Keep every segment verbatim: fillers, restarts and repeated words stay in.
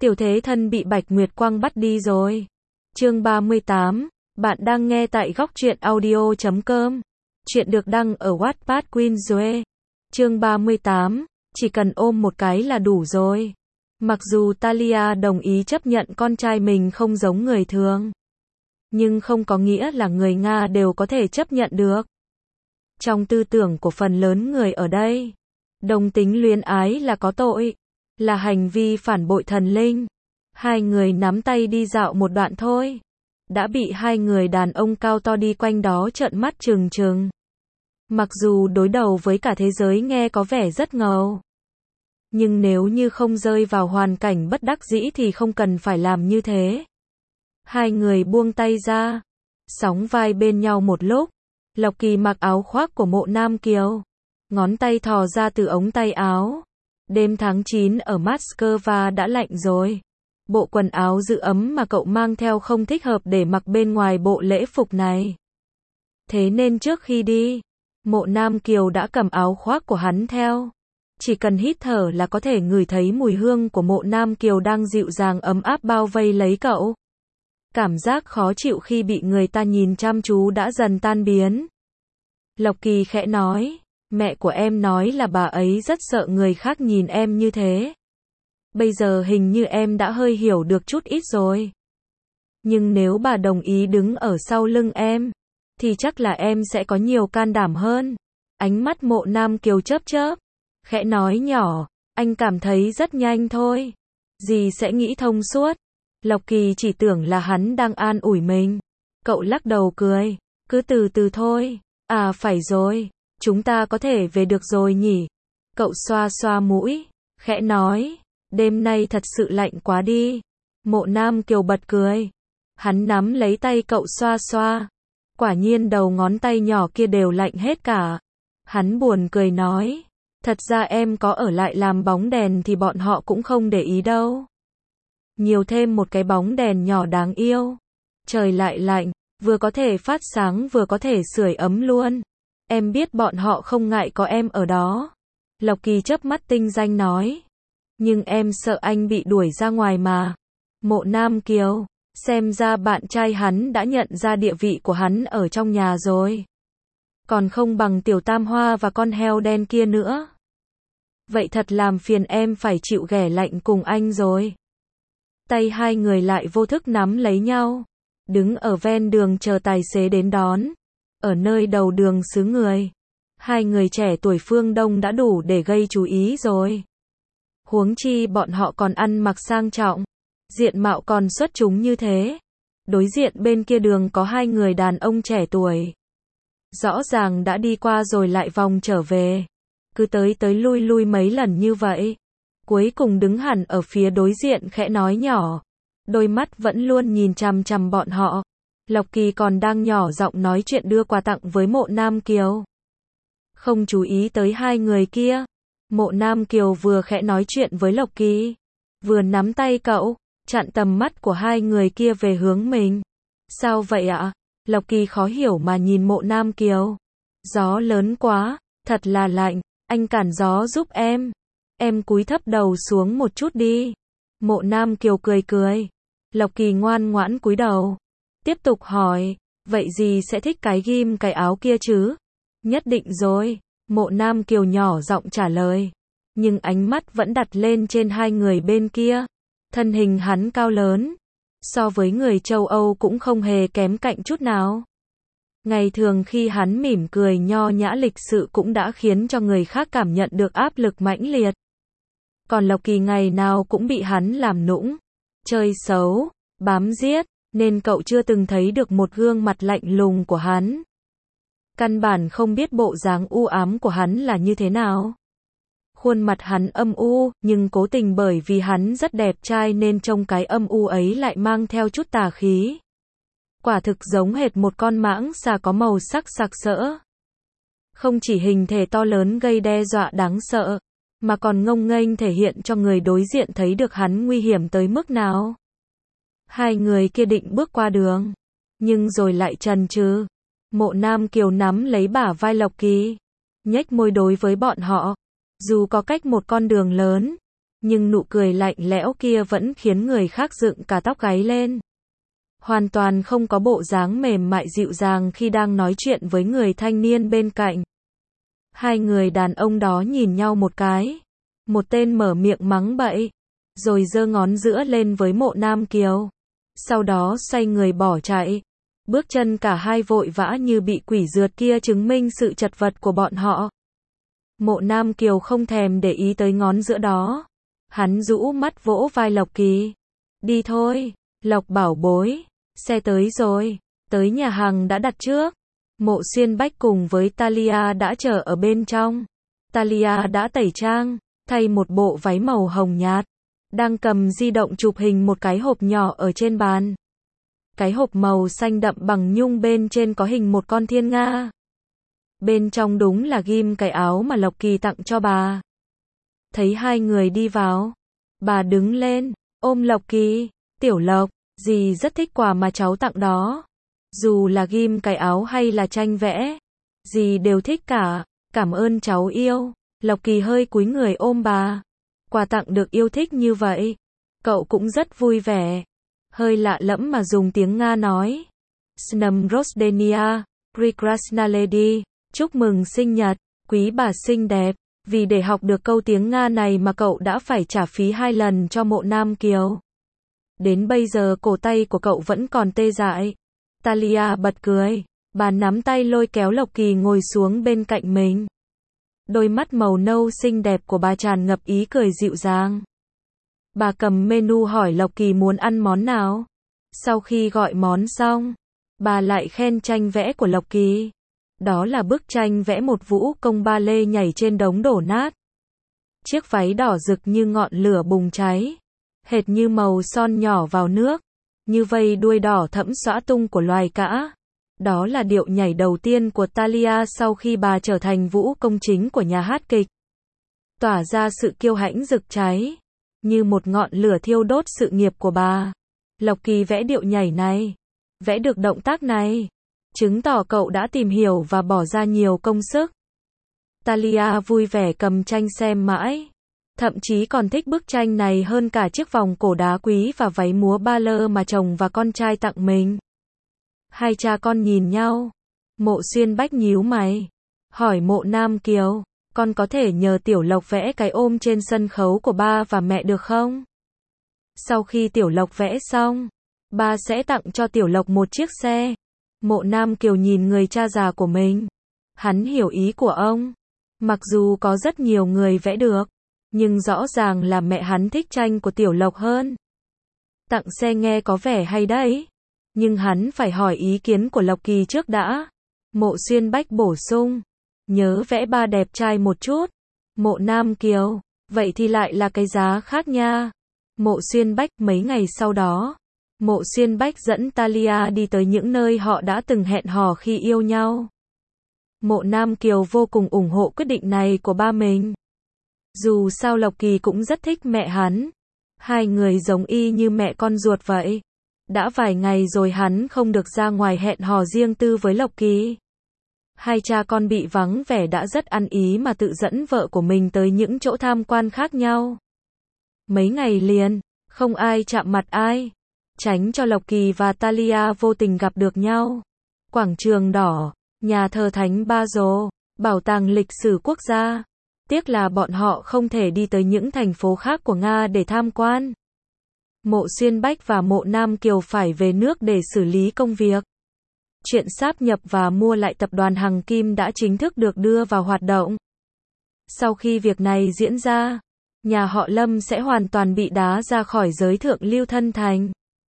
Tiểu thế thân bị Bạch Nguyệt Quang bắt đi rồi. Chương ba mươi tám, bạn đang nghe tại góc truyện audio chấm com. Chuyện được đăng ở Wattpad Queen Zoe. Chương ba mươi tám, chỉ cần ôm một cái là đủ rồi. Mặc dù Talia đồng ý chấp nhận con trai mình không giống người thường, nhưng không có nghĩa là người Nga đều có thể chấp nhận được. Trong tư tưởng của phần lớn người ở đây, đồng tính luyến ái là có tội, là hành vi phản bội thần linh. Hai người nắm tay đi dạo một đoạn thôi, đã bị hai người đàn ông cao to đi quanh đó trợn mắt trừng trừng. Mặc dù đối đầu với cả thế giới nghe có vẻ rất ngầu, nhưng nếu như không rơi vào hoàn cảnh bất đắc dĩ thì không cần phải làm như thế. Hai người buông tay ra, sóng vai bên nhau một lúc. Lộc Kỳ mặc áo khoác của Mộ Nam Kiều, ngón tay thò ra từ ống tay áo. Đêm tháng chín ở Moscow đã lạnh rồi. Bộ quần áo giữ ấm mà cậu mang theo không thích hợp để mặc bên ngoài bộ lễ phục này. Thế nên trước khi đi, Mộ Nam Kiều đã cầm áo khoác của hắn theo. Chỉ cần hít thở là có thể ngửi thấy mùi hương của Mộ Nam Kiều đang dịu dàng ấm áp bao vây lấy cậu. Cảm giác khó chịu khi bị người ta nhìn chăm chú đã dần tan biến. Lộc Kỳ khẽ nói, mẹ của em nói là bà ấy rất sợ người khác nhìn em như thế. Bây giờ hình như em đã hơi hiểu được chút ít rồi. Nhưng nếu bà đồng ý đứng ở sau lưng em, thì chắc là em sẽ có nhiều can đảm hơn. Ánh mắt Mộ Nam Kiều chớp chớp, khẽ nói nhỏ, anh cảm thấy rất nhanh thôi. Dì sẽ nghĩ thông suốt. Lộc Kỳ chỉ tưởng là hắn đang an ủi mình. Cậu lắc đầu cười, cứ từ từ thôi. À phải rồi, chúng ta có thể về được rồi nhỉ. Cậu xoa xoa mũi, khẽ nói, đêm nay thật sự lạnh quá đi. Mộ Nam Kiều bật cười. Hắn nắm lấy tay cậu xoa xoa. Quả nhiên đầu ngón tay nhỏ kia đều lạnh hết cả. Hắn buồn cười nói, thật ra em có ở lại làm bóng đèn thì bọn họ cũng không để ý đâu. Nhiều thêm một cái bóng đèn nhỏ đáng yêu. Trời lại lạnh, vừa có thể phát sáng vừa có thể sưởi ấm luôn. Em biết bọn họ không ngại có em ở đó. Lộc Kỳ chớp mắt tinh danh nói. Nhưng em sợ anh bị đuổi ra ngoài mà. Mộ Nam Kiều, xem ra bạn trai hắn đã nhận ra địa vị của hắn ở trong nhà rồi. Còn không bằng tiểu tam hoa và con heo đen kia nữa. Vậy thật làm phiền em phải chịu ghẻ lạnh cùng anh rồi. Tay hai người lại vô thức nắm lấy nhau, đứng ở ven đường chờ tài xế đến đón. Ở nơi đầu đường xứ người, hai người trẻ tuổi phương Đông đã đủ để gây chú ý rồi. Huống chi bọn họ còn ăn mặc sang trọng, diện mạo còn xuất chúng như thế. Đối diện bên kia đường có hai người đàn ông trẻ tuổi. Rõ ràng đã đi qua rồi lại vòng trở về. Cứ tới tới lui lui mấy lần như vậy. Cuối cùng đứng hẳn ở phía đối diện khẽ nói nhỏ. Đôi mắt vẫn luôn nhìn chằm chằm bọn họ. Lộc Kỳ còn đang nhỏ giọng nói chuyện đưa quà tặng với Mộ Nam Kiều. Không chú ý tới hai người kia. Mộ Nam Kiều vừa khẽ nói chuyện với Lộc Kỳ, vừa nắm tay cậu, chặn tầm mắt của hai người kia về hướng mình. Sao vậy ạ? Lộc Kỳ khó hiểu mà nhìn Mộ Nam Kiều. Gió lớn quá, thật là lạnh, anh cản gió giúp em. Em cúi thấp đầu xuống một chút đi. Mộ Nam Kiều cười cười. Lộc Kỳ ngoan ngoãn cúi đầu. Tiếp tục hỏi, vậy gì sẽ thích cái ghim cái áo kia chứ? Nhất định rồi. Mộ Nam Kiều nhỏ giọng trả lời. Nhưng ánh mắt vẫn đặt lên trên hai người bên kia. Thân hình hắn cao lớn. So với người châu Âu cũng không hề kém cạnh chút nào. Ngày thường khi hắn mỉm cười nho nhã lịch sự cũng đã khiến cho người khác cảm nhận được áp lực mãnh liệt. Còn Lộc Kỳ ngày nào cũng bị hắn làm nũng, chơi xấu, bám giết, nên cậu chưa từng thấy được một gương mặt lạnh lùng của hắn. Căn bản không biết bộ dáng u ám của hắn là như thế nào. Khuôn mặt hắn âm u, nhưng cố tình bởi vì hắn rất đẹp trai nên trông cái âm u ấy lại mang theo chút tà khí. Quả thực giống hệt một con mãng xà có màu sắc sặc sỡ. Không chỉ hình thể to lớn gây đe dọa đáng sợ, mà còn ngông nghênh thể hiện cho người đối diện thấy được hắn nguy hiểm tới mức nào. Hai người kia định bước qua đường, nhưng rồi lại chần chừ. Mộ Nam Kiều nắm lấy bả vai Lộc Kỳ, nhếch môi đối với bọn họ. Dù có cách một con đường lớn, nhưng nụ cười lạnh lẽo kia vẫn khiến người khác dựng cả tóc gáy lên. Hoàn toàn không có bộ dáng mềm mại dịu dàng khi đang nói chuyện với người thanh niên bên cạnh. Hai người đàn ông đó nhìn nhau một cái. Một tên mở miệng mắng bậy, rồi giơ ngón giữa lên với Mộ Nam Kiều. Sau đó xoay người bỏ chạy. Bước chân cả hai vội vã như bị quỷ rượt kia chứng minh sự chật vật của bọn họ. Mộ Nam Kiều không thèm để ý tới ngón giữa đó. Hắn rũ mắt vỗ vai Lộc Kỳ. Đi thôi, Lộc bảo bối. Xe tới rồi. Tới nhà hàng đã đặt trước. Mộ Xuyên Bách cùng với Talia đã chờ ở bên trong. Talia đã tẩy trang, thay một bộ váy màu hồng nhạt. Đang cầm di động chụp hình một cái hộp nhỏ ở trên bàn. Cái hộp màu xanh đậm bằng nhung bên trên có hình một con thiên nga. Bên trong đúng là ghim cái áo mà Lộc Kỳ tặng cho bà. Thấy hai người đi vào, bà đứng lên, ôm Lộc Kỳ. Tiểu Lộc, dì rất thích quà mà cháu tặng đó. Dù là ghim cái áo hay là tranh vẽ, dì đều thích cả. Cảm ơn cháu yêu. Lộc Kỳ hơi cúi người ôm bà. Quà tặng được yêu thích như vậy, cậu cũng rất vui vẻ. Hơi lạ lẫm mà dùng tiếng Nga nói. Snam Rosdenia, Prekrasna Lady, chúc mừng sinh nhật, quý bà xinh đẹp. Vì để học được câu tiếng Nga này mà cậu đã phải trả phí hai lần cho Mộ Nam Kiều. Đến bây giờ cổ tay của cậu vẫn còn tê dại. Talia bật cười. Bà nắm tay lôi kéo Lộc Kỳ ngồi xuống bên cạnh mình. Đôi mắt màu nâu xinh đẹp của bà tràn ngập ý cười dịu dàng. Bà cầm menu hỏi Lộc Kỳ muốn ăn món nào. Sau khi gọi món xong, bà lại khen tranh vẽ của Lộc Kỳ. Đó là bức tranh vẽ một vũ công ba lê nhảy trên đống đổ nát. Chiếc váy đỏ rực như ngọn lửa bùng cháy. Hệt như màu son nhỏ vào nước. Như vây đuôi đỏ thẫm xõa tung của loài cả. Đó là điệu nhảy đầu tiên của Talia sau khi bà trở thành vũ công chính của nhà hát kịch. Tỏa ra sự kiêu hãnh rực cháy. Như một ngọn lửa thiêu đốt sự nghiệp của bà. Lộc Kỳ vẽ điệu nhảy này. Vẽ được động tác này. Chứng tỏ cậu đã tìm hiểu và bỏ ra nhiều công sức. Talia vui vẻ cầm tranh xem mãi. Thậm chí còn thích bức tranh này hơn cả chiếc vòng cổ đá quý và váy múa ba lơ mà chồng và con trai tặng mình. Hai cha con nhìn nhau. Mộ Xuyên Bách nhíu mày. Hỏi Mộ Nam Kiều, con có thể nhờ Tiểu Lộc vẽ cái ôm trên sân khấu của ba và mẹ được không? Sau khi Tiểu Lộc vẽ xong, ba sẽ tặng cho Tiểu Lộc một chiếc xe. Mộ Nam Kiều nhìn người cha già của mình. Hắn hiểu ý của ông. Mặc dù có rất nhiều người vẽ được, nhưng rõ ràng là mẹ hắn thích tranh của Tiểu Lộc hơn. Tặng xe nghe có vẻ hay đấy. Nhưng hắn phải hỏi ý kiến của Lộc Kỳ trước đã. Mộ Xuyên Bách bổ sung. Nhớ vẽ ba đẹp trai một chút. Mộ Nam Kiều. Vậy thì lại là cái giá khác nha. Mộ Xuyên Bách. Mấy ngày sau đó, Mộ Xuyên Bách dẫn Talia đi tới những nơi họ đã từng hẹn hò khi yêu nhau. Mộ Nam Kiều vô cùng ủng hộ quyết định này của ba mình. Dù sao Lộc Kỳ cũng rất thích mẹ hắn. Hai người giống y như mẹ con ruột vậy. Đã vài ngày rồi hắn không được ra ngoài hẹn hò riêng tư với Lộc Kỳ. Hai cha con bị vắng vẻ đã rất ăn ý mà tự dẫn vợ của mình tới những chỗ tham quan khác nhau. Mấy ngày liền, không ai chạm mặt ai. Tránh cho Lộc Kỳ và Talia vô tình gặp được nhau. Quảng trường đỏ, nhà thờ Thánh Ba Rồ, bảo tàng lịch sử quốc gia. Tiếc là bọn họ không thể đi tới những thành phố khác của Nga để tham quan. Mộ Xuyên Bách và Mộ Nam Kiều phải về nước để xử lý công việc. Chuyện sáp nhập và mua lại tập đoàn Hằng Kim đã chính thức được đưa vào hoạt động. Sau khi việc này diễn ra, nhà họ Lâm sẽ hoàn toàn bị đá ra khỏi giới thượng lưu thân thành.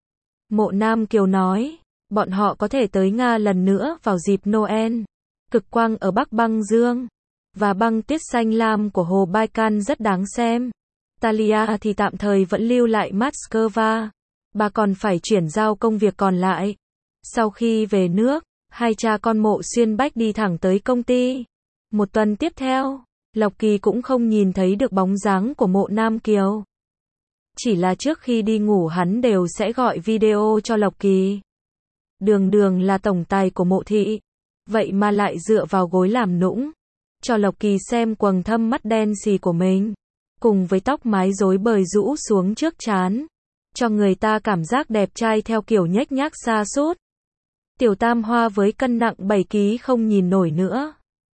Mộ Nam Kiều nói, bọn họ có thể tới Nga lần nữa vào dịp Noel. Cực quang ở Bắc Băng Dương và băng tuyết xanh lam của hồ Baikal rất đáng xem. Talia thì tạm thời vẫn lưu lại Moscow. Bà còn phải chuyển giao công việc còn lại. Sau khi về nước, hai cha con Mộ Xuyên Bách đi thẳng tới công ty. Một tuần tiếp theo, Lộc Kỳ cũng không nhìn thấy được bóng dáng của Mộ Nam Kiều. Chỉ là trước khi đi ngủ hắn đều sẽ gọi video cho Lộc Kỳ. Đường Đường là tổng tài của Mộ thị, vậy mà lại dựa vào gối làm nũng, cho Lộc Kỳ xem quầng thâm mắt đen xì của mình. cùng với tóc mái rối bời rũ xuống trước trán, cho người ta cảm giác đẹp trai theo kiểu nhếch nhác sa sút. Tiểu Tam Hoa với cân nặng bảy ki lô gam không nhìn nổi nữa.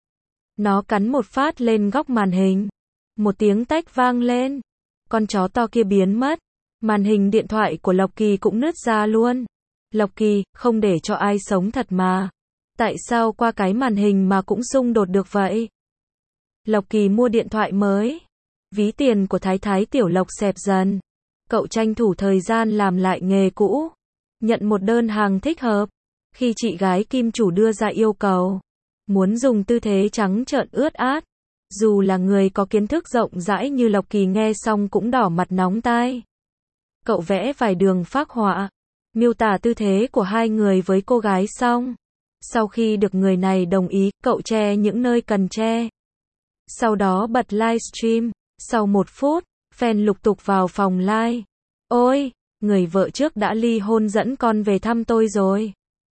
Nó cắn một phát lên góc màn hình. Một tiếng tách vang lên. Con chó to kia biến mất. Màn hình điện thoại của Lộc Kỳ cũng nứt ra luôn. Lộc Kỳ, không để cho ai sống thật mà. Tại sao qua cái màn hình mà cũng xung đột được vậy? Lộc Kỳ mua điện thoại mới. Ví tiền của Thái Thái Tiểu Lộc xẹp dần. Cậu tranh thủ thời gian làm lại nghề cũ. Nhận một đơn hàng thích hợp. Khi chị gái kim chủ đưa ra yêu cầu, muốn dùng tư thế trắng trợn ướt át. Dù là người có kiến thức rộng rãi như Lộc Kỳ nghe xong cũng đỏ mặt nóng tai. Cậu vẽ vài đường phác họa, miêu tả tư thế của hai người với cô gái xong. Sau khi được người này đồng ý, cậu che những nơi cần che. Sau đó bật livestream. Sau một phút, fan lục tục vào phòng live. Ôi, người vợ trước đã ly hôn dẫn con về thăm tôi rồi.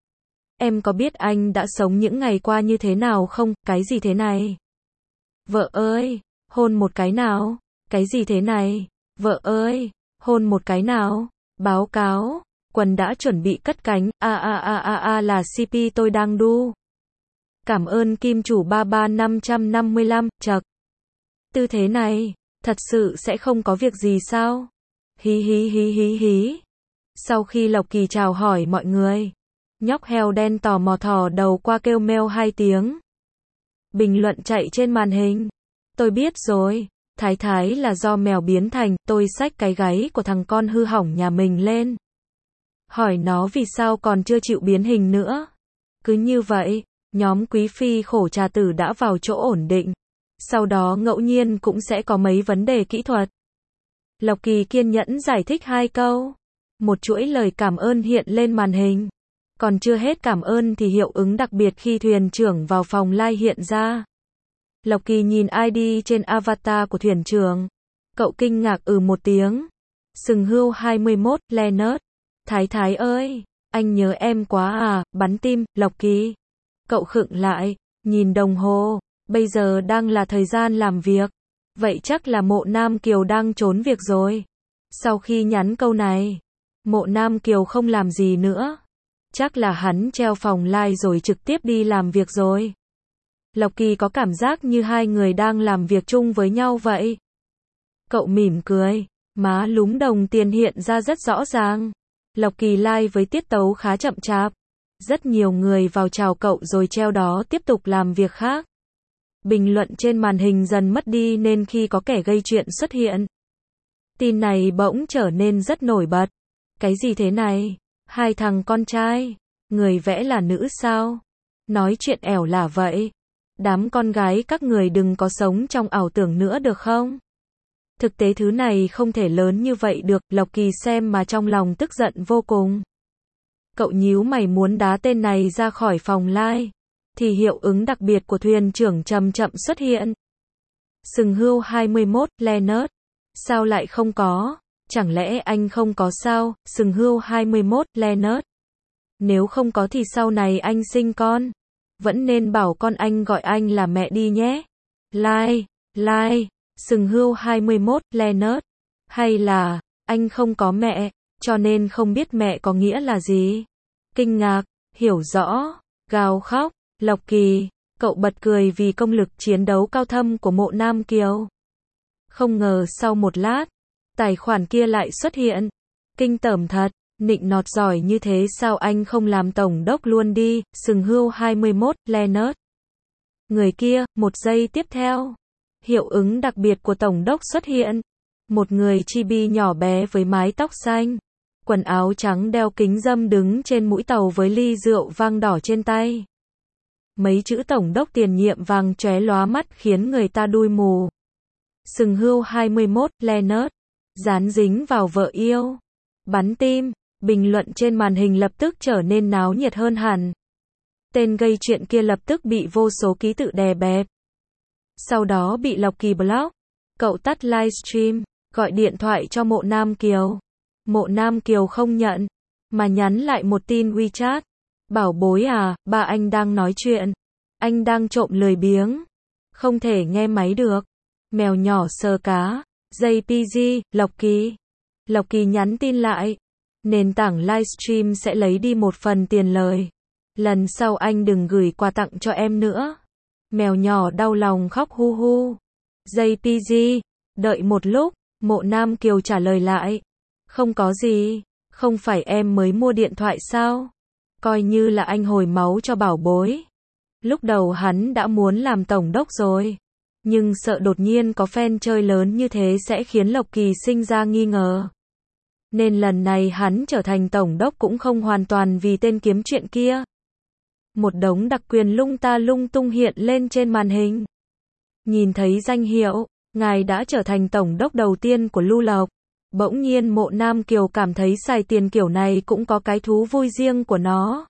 Em có biết anh đã sống những ngày qua như thế nào không? Cái gì thế này? Vợ ơi, hôn một cái nào? Cái gì thế này? Vợ ơi, hôn một cái nào? Báo cáo, quần đã chuẩn bị cất cánh. A a a a a là xê pê tôi đang đu. Cảm ơn kim chủ ba ba năm năm lăm, chậc. Tư thế này, thật sự sẽ không có việc gì sao? Hí hí hí hí hí. Sau khi Lộc Kỳ chào hỏi mọi người, nhóc heo đen tò mò thò đầu qua kêu meo hai tiếng. Bình luận chạy trên màn hình. Tôi biết rồi, Thái Thái là do mèo biến thành, tôi xách cái gáy của thằng con hư hỏng nhà mình lên. Hỏi nó vì sao còn chưa chịu biến hình nữa. Cứ như vậy, nhóm quý phi khổ trà tử đã vào chỗ ổn định. Sau đó ngẫu nhiên cũng sẽ có mấy vấn đề kỹ thuật. Lộc Kỳ kiên nhẫn giải thích hai câu. Một chuỗi lời cảm ơn hiện lên màn hình. Còn chưa hết cảm ơn thì hiệu ứng đặc biệt khi thuyền trưởng vào phòng live hiện ra. Lộc Kỳ nhìn i đê trên avatar của thuyền trưởng. Cậu kinh ngạc ừ một tiếng. Sừng hươu hai mươi mốt, Leonard. Thái Thái ơi, anh nhớ em quá à, bắn tim, Lộc Kỳ. Cậu khựng lại, nhìn đồng hồ. Bây giờ đang là thời gian làm việc. Vậy chắc là Mộ Nam Kiều đang trốn việc rồi. Sau khi nhắn câu này, Mộ Nam Kiều không làm gì nữa. Chắc là hắn treo phòng live rồi trực tiếp đi làm việc rồi. Lộc Kỳ có cảm giác như hai người đang làm việc chung với nhau vậy. Cậu mỉm cười, má lúm đồng tiền hiện ra rất rõ ràng. Lộc Kỳ live với tiết tấu khá chậm chạp. Rất nhiều người vào chào cậu rồi treo đó tiếp tục làm việc khác. Bình luận trên màn hình dần mất đi nên khi có kẻ gây chuyện xuất hiện, tin này bỗng trở nên rất nổi bật. Cái gì thế này? Hai thằng con trai, người vẽ là nữ sao? Nói chuyện ẻo lả vậy. Đám con gái các người đừng có sống trong ảo tưởng nữa được không? Thực tế thứ này không thể lớn như vậy được, Lộc Kỳ xem mà trong lòng tức giận vô cùng. Cậu nhíu mày muốn đá tên này ra khỏi phòng live, thì hiệu ứng đặc biệt của thuyền trưởng chậm chậm xuất hiện. Sừng hươu hai mươi mốt, Leonard. Sao lại không có? Chẳng lẽ anh không có sao? Sừng hươu hai mươi mốt, Leonard. Nếu không có thì sau này anh sinh con, vẫn nên bảo con anh gọi anh là mẹ đi nhé. Like, like, sừng hươu hai mươi mốt, Leonard. Hay là, anh không có mẹ, cho nên không biết mẹ có nghĩa là gì? Kinh ngạc, hiểu rõ, gào khóc, Lộc Kỳ, cậu bật cười vì công lực chiến đấu cao thâm của Mộ Nam Kiều. Không ngờ sau một lát, tài khoản kia lại xuất hiện. Kinh tởm thật, nịnh nọt giỏi như thế sao anh không làm tổng đốc luôn đi, sừng hươu hai mươi mốt, Leonard. Người kia, một giây tiếp theo, hiệu ứng đặc biệt của tổng đốc xuất hiện. Một người chibi nhỏ bé với mái tóc xanh, quần áo trắng đeo kính râm đứng trên mũi tàu với ly rượu vang đỏ trên tay. Mấy chữ tổng đốc tiền nhiệm vàng chóe lóa mắt khiến người ta đui mù. Sừng hươu hai mươi mốt, Leonard. Dán dính vào vợ yêu. Bắn tim. Bình luận trên màn hình lập tức trở nên náo nhiệt hơn hẳn. Tên gây chuyện kia lập tức bị vô số ký tự đè bẹp. Sau đó bị Lộc Kỳ block. Cậu tắt livestream, gọi điện thoại cho Mộ Nam Kiều. Mộ Nam Kiều không nhận, mà nhắn lại một tin WeChat. Bảo bối à, ba anh đang nói chuyện. Anh đang trộm lười biếng. Không thể nghe máy được. Mèo nhỏ sờ cá. giây pê giê, Lộc Kỳ. Lộc Kỳ nhắn tin lại. Nền tảng livestream sẽ lấy đi một phần tiền lời. Lần sau anh đừng gửi quà tặng cho em nữa. Mèo nhỏ đau lòng khóc hu hu. giây pê giê, đợi một lúc, Mộ Nam Kiều trả lời lại. Không có gì, không phải em mới mua điện thoại sao? Coi như là anh hồi máu cho bảo bối. Lúc đầu hắn đã muốn làm tổng đốc rồi. Nhưng sợ đột nhiên có fan chơi lớn như thế sẽ khiến Lộc Kỳ sinh ra nghi ngờ. Nên lần này hắn trở thành tổng đốc cũng không hoàn toàn vì tên kiếm chuyện kia. Một đống đặc quyền lung ta lung tung hiện lên trên màn hình. Nhìn thấy danh hiệu, ngài đã trở thành tổng đốc đầu tiên của Lưu Lộc. Bỗng nhiên Mộ Nam Kiều cảm thấy xài tiền kiểu này cũng có cái thú vui riêng của nó.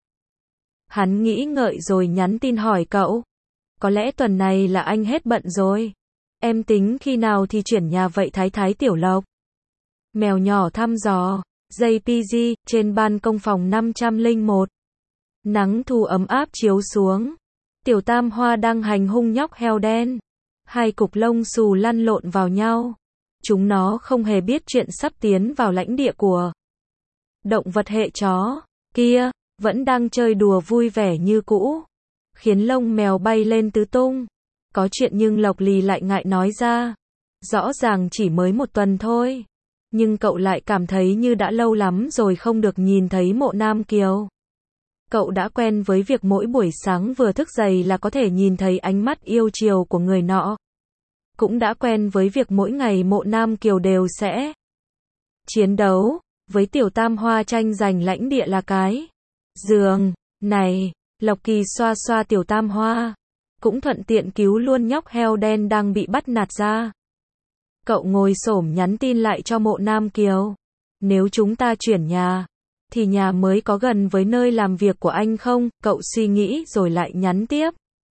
Hắn nghĩ ngợi rồi nhắn tin hỏi cậu. Có lẽ tuần này là anh hết bận rồi. Em tính khi nào thì chuyển nhà vậy Thái Thái Tiểu Lộc? Mèo nhỏ thăm dò. giây pê giê, trên ban công phòng năm trăm lẻ một. Nắng thu ấm áp chiếu xuống. Tiểu Tam Hoa đang hành hung nhóc heo đen. Hai cục lông xù lăn lộn vào nhau. Chúng nó không hề biết chuyện sắp tiến vào lãnh địa của động vật hệ chó kia, vẫn đang chơi đùa vui vẻ như cũ, khiến lông mèo bay lên tứ tung. Có chuyện nhưng Lộc Lì lại ngại nói ra. Rõ ràng chỉ mới một tuần thôi, nhưng cậu lại cảm thấy như đã lâu lắm rồi không được nhìn thấy Mộ Nam Kiều. Cậu đã quen với việc mỗi buổi sáng vừa thức dậy là có thể nhìn thấy ánh mắt yêu chiều của người nọ. Cũng đã quen với việc mỗi ngày Mộ Nam Kiều đều sẽ chiến đấu với Tiểu Tam Hoa tranh giành lãnh địa là cái giường này. Lộc Kỳ xoa xoa Tiểu Tam Hoa, cũng thuận tiện cứu luôn nhóc heo đen đang bị bắt nạt ra. Cậu ngồi xổm nhắn tin lại cho Mộ Nam Kiều. Nếu chúng ta chuyển nhà, thì nhà mới có gần với nơi làm việc của anh không? Cậu suy nghĩ rồi lại nhắn tiếp.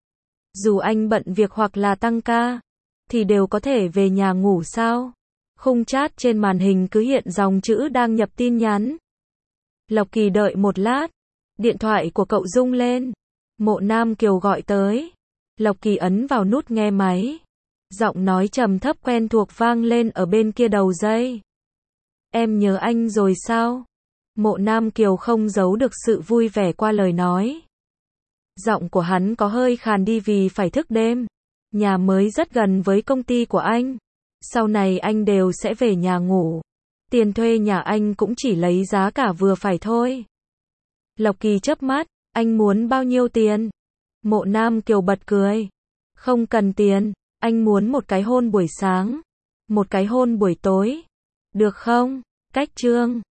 Dù anh bận việc hoặc là tăng ca, thì đều có thể về nhà ngủ sao? Khung chat trên màn hình cứ hiện dòng chữ đang nhập tin nhắn. Lộc Kỳ đợi một lát. Điện thoại của cậu rung lên. Mộ Nam Kiều gọi tới. Lộc Kỳ ấn vào nút nghe máy. Giọng nói trầm thấp quen thuộc vang lên ở bên kia đầu dây. Em nhớ anh rồi sao? Mộ Nam Kiều không giấu được sự vui vẻ qua lời nói. Giọng của hắn có hơi khàn đi vì phải thức đêm. Nhà mới rất gần với công ty của anh. Sau này anh đều sẽ về nhà ngủ. Tiền thuê nhà anh cũng chỉ lấy giá cả vừa phải thôi. Lộc Kỳ chớp mắt. Anh muốn bao nhiêu tiền? Mộ Nam Kiều bật cười. Không cần tiền. Anh muốn một cái hôn buổi sáng. Một cái hôn buổi tối. Được không? Cách chương